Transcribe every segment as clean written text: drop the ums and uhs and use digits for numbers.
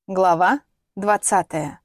Глава 20.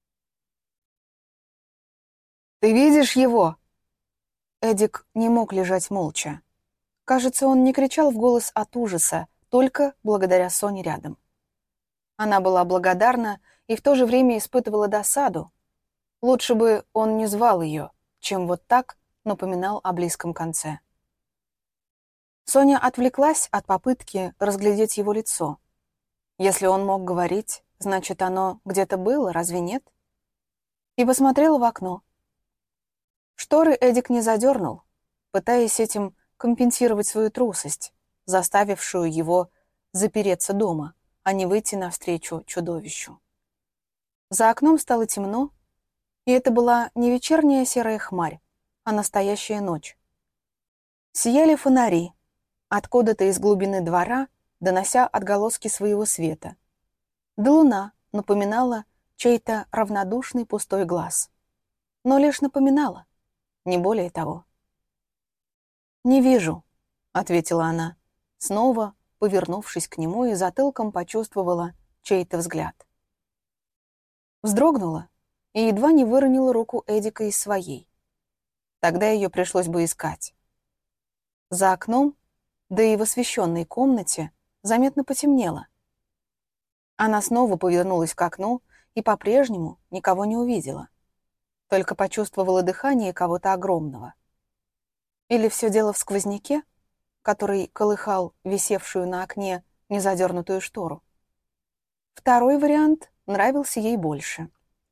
«Ты видишь его?» Эдик не мог лежать молча. Кажется, он не кричал в голос от ужаса, только благодаря Соне рядом. Она была благодарна и в то же время испытывала досаду. Лучше бы он не звал ее, чем вот так напоминал о близком конце. Соня отвлеклась от попытки разглядеть его лицо. Если он мог говорить, значит, оно где-то было, разве нет? И посмотрела в окно. Шторы Эдик не задернул, пытаясь этим компенсировать свою трусость, заставившую его запереться дома, а не выйти навстречу чудовищу. За окном стало темно, и это была не вечерняя серая хмарь, а настоящая ночь. Сияли фонари, откуда-то из глубины двора, донося отголоски своего света. Да луна напоминала чей-то равнодушный пустой глаз. Но лишь напоминала, не более того. «Не вижу», — ответила она, снова повернувшись к нему и затылком почувствовала чей-то взгляд. Вздрогнула и едва не выронила руку Эдика из своей. Тогда ее пришлось бы искать. За окном, да и в освещенной комнате, заметно потемнело. Она снова повернулась к окну и по-прежнему никого не увидела. Только почувствовала дыхание кого-то огромного. Или все дело в сквозняке, который колыхал висевшую на окне незадернутую штору. Второй вариант нравился ей больше.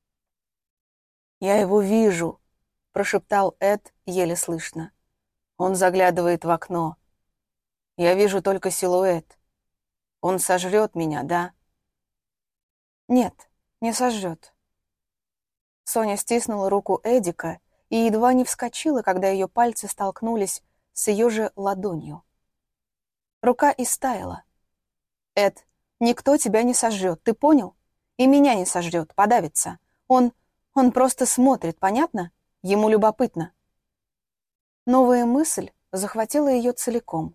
«Я его вижу», — прошептал Эд еле слышно. «Он заглядывает в окно. Я вижу только силуэт. Он сожрет меня, да?» «Нет, не сожрет». Соня стиснула руку Эдика и едва не вскочила, когда ее пальцы столкнулись с ее же ладонью. Рука истаяла. «Эд, никто тебя не сожрет, ты понял? И меня не сожрет, подавится. Он просто смотрит, понятно? Ему любопытно». Новая мысль захватила ее целиком.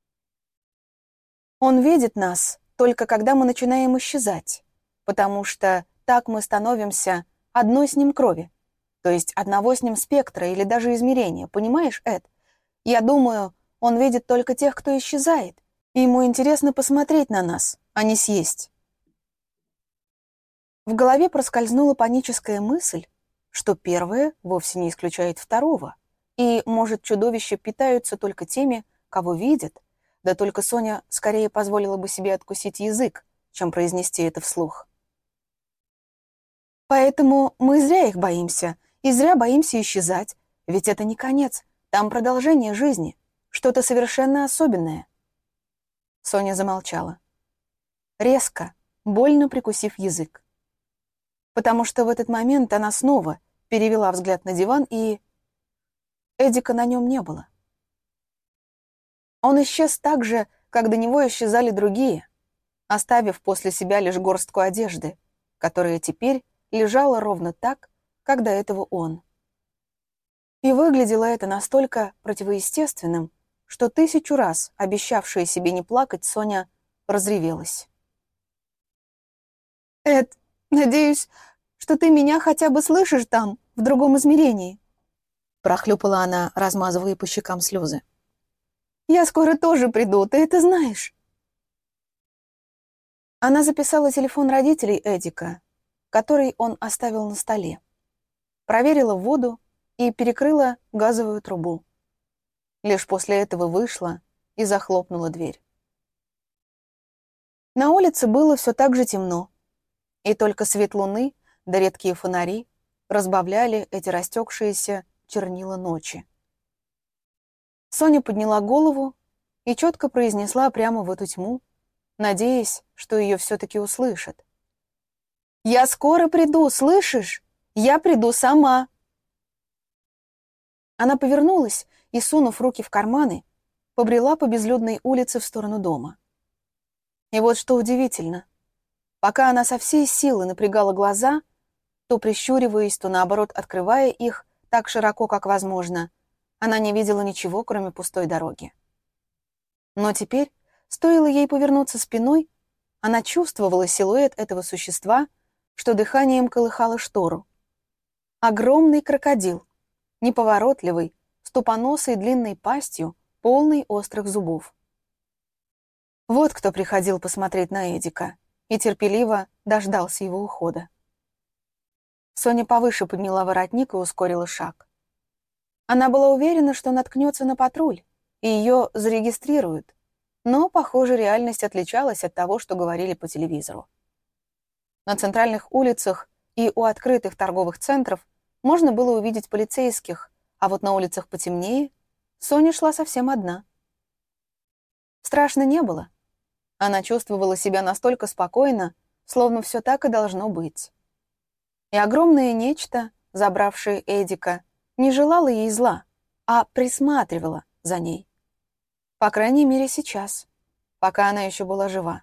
«Он видит нас только когда мы начинаем исчезать, потому что так мы становимся одной с ним крови, то есть одного с ним спектра или даже измерения, понимаешь, Эд? Я думаю, он видит только тех, кто исчезает, и ему интересно посмотреть на нас, а не съесть». В голове проскользнула паническая мысль, что первое вовсе не исключает второго, и, может, чудовища питаются только теми, кого видят, да только Соня скорее позволила бы себе откусить язык, чем произнести это вслух. «Поэтому мы зря их боимся, и зря боимся исчезать, ведь это не конец, там продолжение жизни, что-то совершенно особенное». Соня замолчала. Резко, больно прикусив язык. Потому что в этот момент она снова перевела взгляд на диван, и Эдика на нем не было. Он исчез так же, как до него исчезали другие, оставив после себя лишь горстку одежды, которая теперь лежала ровно так, как до этого он. И выглядело это настолько противоестественным, что 1000 раз обещавшая себе не плакать, Соня разревелась. «Эд, надеюсь, что ты меня хотя бы слышишь там, в другом измерении», прохлюпала она, размазывая по щекам слезы. «Я скоро тоже приду, ты это знаешь». Она записала телефон родителей Эдика, который он оставил на столе, проверила воду и перекрыла газовую трубу. Лишь после этого вышла и захлопнула дверь. На улице было все так же темно, и только свет луны да редкие фонари разбавляли эти растекшиеся чернила ночи. Соня подняла голову и четко произнесла прямо в эту тьму, надеясь, что ее все-таки услышат. «Я скоро приду, слышишь? Я приду сама!» Она повернулась и, сунув руки в карманы, побрела по безлюдной улице в сторону дома. И вот что удивительно. Пока она со всей силы напрягала глаза, то прищуриваясь, то наоборот открывая их так широко, как возможно, она не видела ничего, кроме пустой дороги. Но теперь, стоило ей повернуться спиной, Она чувствовала силуэт этого существа, что дыханием колыхало штору. Огромный крокодил, неповоротливый, с тупоносой длинной пастью, полной острых зубов. Вот кто приходил посмотреть на Эдика и терпеливо дождался его ухода. Соня повыше подняла воротник и ускорила шаг. Она была уверена, что наткнется на патруль, и ее зарегистрируют, но, похоже, реальность отличалась от того, что говорили по телевизору. На центральных улицах и у открытых торговых центров можно было увидеть полицейских, а вот на улицах потемнее Соня шла совсем одна. Страшно не было. Она чувствовала себя настолько спокойно, словно все так и должно быть. И огромное нечто, забравшее Эдика, не желало ей зла, а присматривало за ней. По крайней мере, сейчас, пока она еще была жива.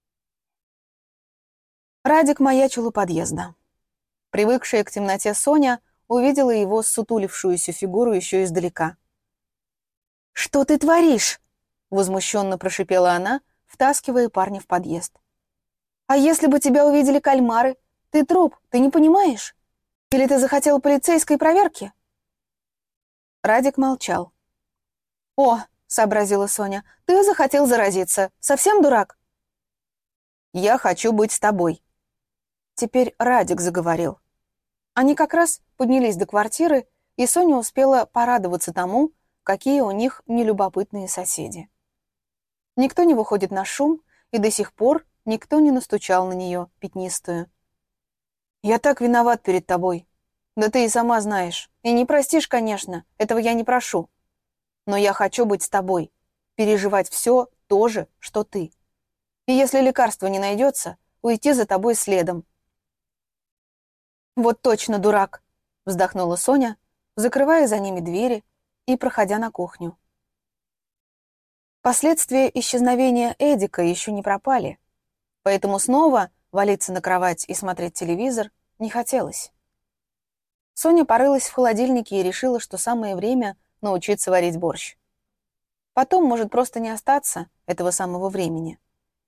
Радик маячил у подъезда. Привыкшая к темноте Соня увидела его ссутулившуюся фигуру еще издалека. «Что ты творишь?» — возмущенно прошипела она, втаскивая парня в подъезд. «А если бы тебя увидели кальмары? Ты труп, ты не понимаешь? Или ты захотел полицейской проверки?» Радик молчал. «О!» — сообразила Соня. «Ты захотел заразиться. Совсем дурак?» «Я хочу быть с тобой». Теперь Радик заговорил. Они как раз поднялись до квартиры, и Соня успела порадоваться тому, какие у них нелюбопытные соседи. Никто не выходит на шум, и до сих пор никто не настучал на нее, пятнистую. «Я так виноват перед тобой. Да ты и сама знаешь. И не простишь, конечно, этого я не прошу. Но я хочу быть с тобой, переживать все то же, что ты. И если лекарства не найдется, уйти за тобой следом». «Вот точно дурак», — вздохнула Соня, закрывая за ними двери и проходя на кухню. Последствия исчезновения Эдика еще не пропали, поэтому снова валиться на кровать и смотреть телевизор не хотелось. Соня порылась в холодильнике и решила, что самое время научиться варить борщ. Потом может просто не остаться этого самого времени.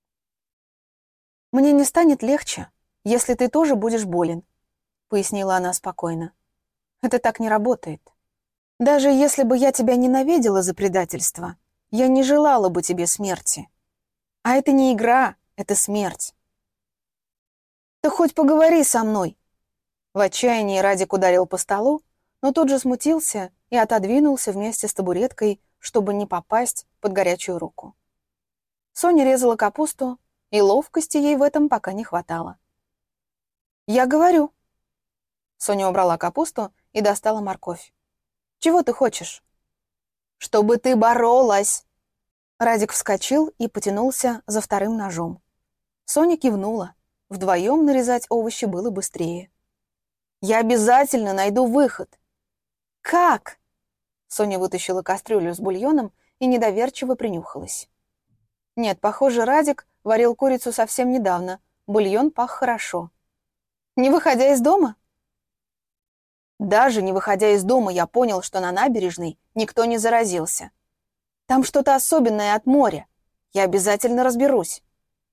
«Мне не станет легче, если ты тоже будешь болен», — пояснила она спокойно. «Это так не работает. Даже если бы я тебя ненавидела за предательство, я не желала бы тебе смерти. А это не игра, это смерть. Ты хоть поговори со мной». В отчаянии Радик ударил по столу, но тут же смутился и отодвинулся вместе с табуреткой, чтобы не попасть под горячую руку. Соня резала капусту, и ловкости ей в этом пока не хватало. «Я говорю». Соня убрала капусту и достала морковь. «Чего ты хочешь?» «Чтобы ты боролась!» Радик вскочил и потянулся за вторым ножом. Соня кивнула. Вдвоем нарезать овощи было быстрее. «Я обязательно найду выход». «Как?» Соня вытащила кастрюлю с бульоном и недоверчиво принюхалась. Нет, похоже, Радик варил курицу совсем недавно. Бульон пах хорошо. «Не выходя из дома?» Даже не выходя из дома, я понял, что на набережной никто не заразился. Там что-то особенное от моря. Я обязательно разберусь.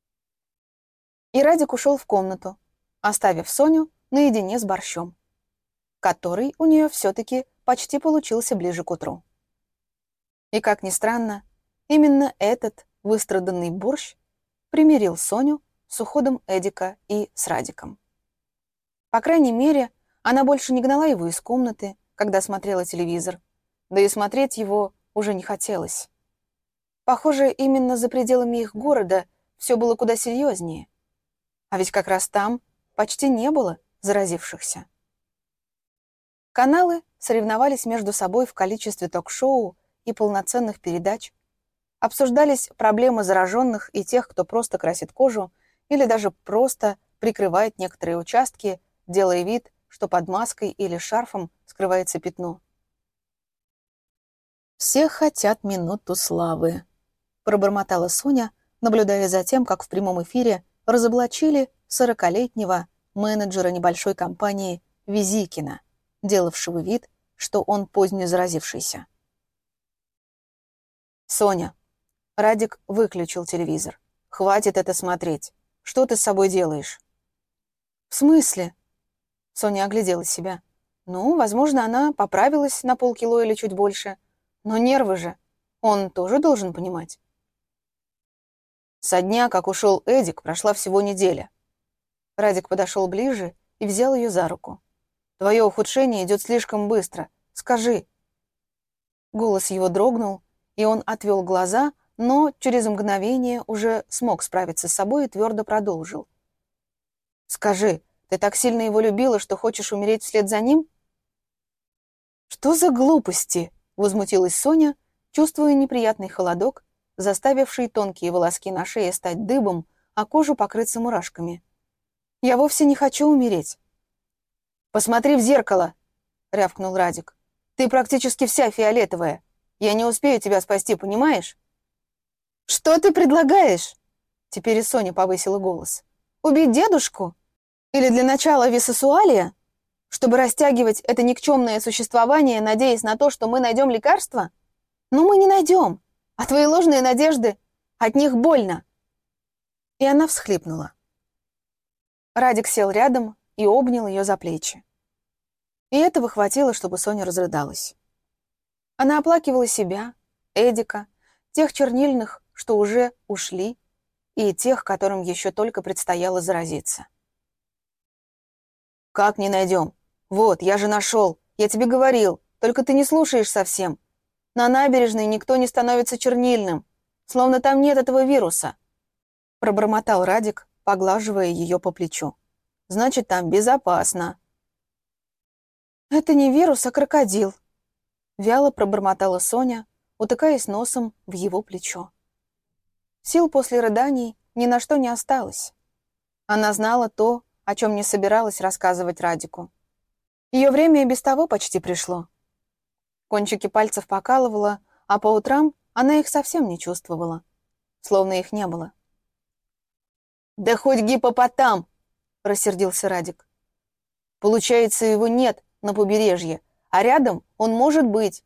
И Радик ушел в комнату, оставив Соню наедине с борщом, который у нее все-таки почти получился ближе к утру. И, как ни странно, именно этот выстраданный борщ примирил Соню с уходом Эдика и с Радиком. По крайней мере, она больше не гнала его из комнаты, когда смотрела телевизор, да и смотреть его уже не хотелось. Похоже, именно за пределами их города все было куда серьезнее. А ведь как раз там почти не было заразившихся. Каналы соревновались между собой в количестве ток-шоу и полноценных передач. Обсуждались проблемы зараженных и тех, кто просто красит кожу или даже просто прикрывает некоторые участки, делая вид, что под маской или шарфом скрывается пятно. «Все хотят минуту славы», — пробормотала Соня, наблюдая за тем, как в прямом эфире разоблачили 40-летнего менеджера небольшой компании Визикина, делавшего вид, что он поздне заразившийся. «Соня», — Радик выключил телевизор, — «хватит это смотреть. Что ты с собой делаешь?» «В смысле?» Соня оглядела себя. «Ну, возможно, она поправилась на полкило или чуть больше. Но нервы же. Он тоже должен понимать». Со дня, как ушел Эдик, прошла всего неделя. Радик подошел ближе и взял ее за руку. Твое ухудшение идет слишком быстро. Скажи. Голос его дрогнул, и он отвел глаза, но через мгновение уже смог справиться с собой и твердо продолжил. Скажи, ты так сильно его любила, что хочешь умереть вслед за ним? «Что за глупости?» — возмутилась Соня, чувствуя неприятный холодок, заставивший тонкие волоски на шее стать дыбом, а кожу покрыться мурашками. «Я вовсе не хочу умереть». «Посмотри в зеркало!» — рявкнул Радик. «Ты практически вся фиолетовая. Я не успею тебя спасти, понимаешь?» «Что ты предлагаешь?» Теперь и Соня повысила голос. «Убить дедушку? Или для начала висосуалия? Чтобы растягивать это никчемное существование, надеясь на то, что мы найдем лекарство? Но мы не найдем, а твои ложные надежды, от них больно». И она всхлипнула. Радик сел рядом и обнял ее за плечи. И этого хватило, чтобы Соня разрыдалась. Она оплакивала себя, Эдика, тех чернильных, что уже ушли, и тех, которым еще только предстояло заразиться. «Как не найдем? Вот, я же нашел. Я тебе говорил, только ты не слушаешь совсем. На набережной никто не становится чернильным, словно там нет этого вируса», — пробормотал Радик, поглаживая ее по плечу. «Значит, там безопасно». «Это не вирус, а крокодил», — вяло пробормотала Соня, утыкаясь носом в его плечо. Сил после рыданий ни на что не осталось. Она знала то, о чем не собиралась рассказывать Радику. Ее время и без того почти пришло. Кончики пальцев покалывало, а по утрам она их совсем не чувствовала, словно их не было. «Да хоть гиппопотам!» — рассердился Радик. «Получается, его нет на побережье, а рядом он может быть».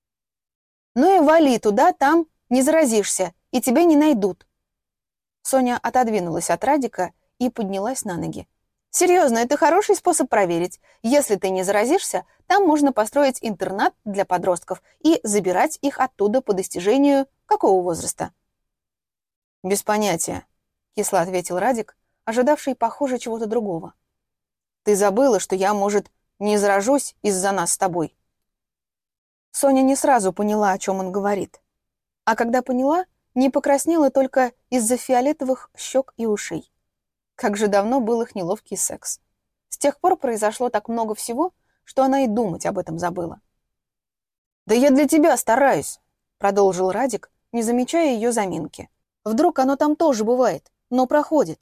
«Ну и вали туда, там не заразишься, и тебя не найдут». Соня отодвинулась от Радика и поднялась на ноги. «Серьезно, это хороший способ проверить. Если ты не заразишься, там можно построить интернат для подростков и забирать их оттуда по достижению какого возраста?» «Без понятия», — кисло ответил Радик, ожидавший, похоже, чего-то другого. «Ты забыла, что я, может, не заражусь из-за нас с тобой?» Соня не сразу поняла, о чем он говорит. А когда поняла, не покраснела только из-за фиолетовых щек и ушей. Как же давно был их неловкий секс. С тех пор произошло так много всего, что она и думать об этом забыла. «Да я для тебя стараюсь», — продолжил Радик, не замечая ее заминки. «Вдруг оно там тоже бывает, но проходит».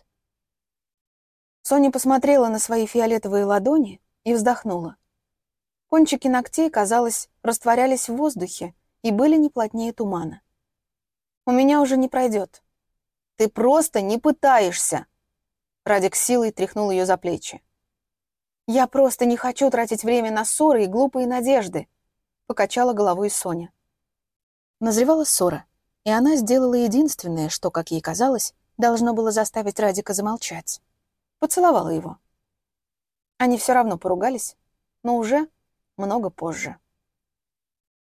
Соня посмотрела на свои фиолетовые ладони и вздохнула. Кончики ногтей, казалось, растворялись в воздухе и были не плотнее тумана. «У меня уже не пройдет». «Ты просто не пытаешься!» Радик силой тряхнул ее за плечи. «Я просто не хочу тратить время на ссоры и глупые надежды», — покачала головой Соня. Назревала ссора, и она сделала единственное, что, как ей казалось, должно было заставить Радика замолчать. Поцеловала его. Они все равно поругались, но уже много позже.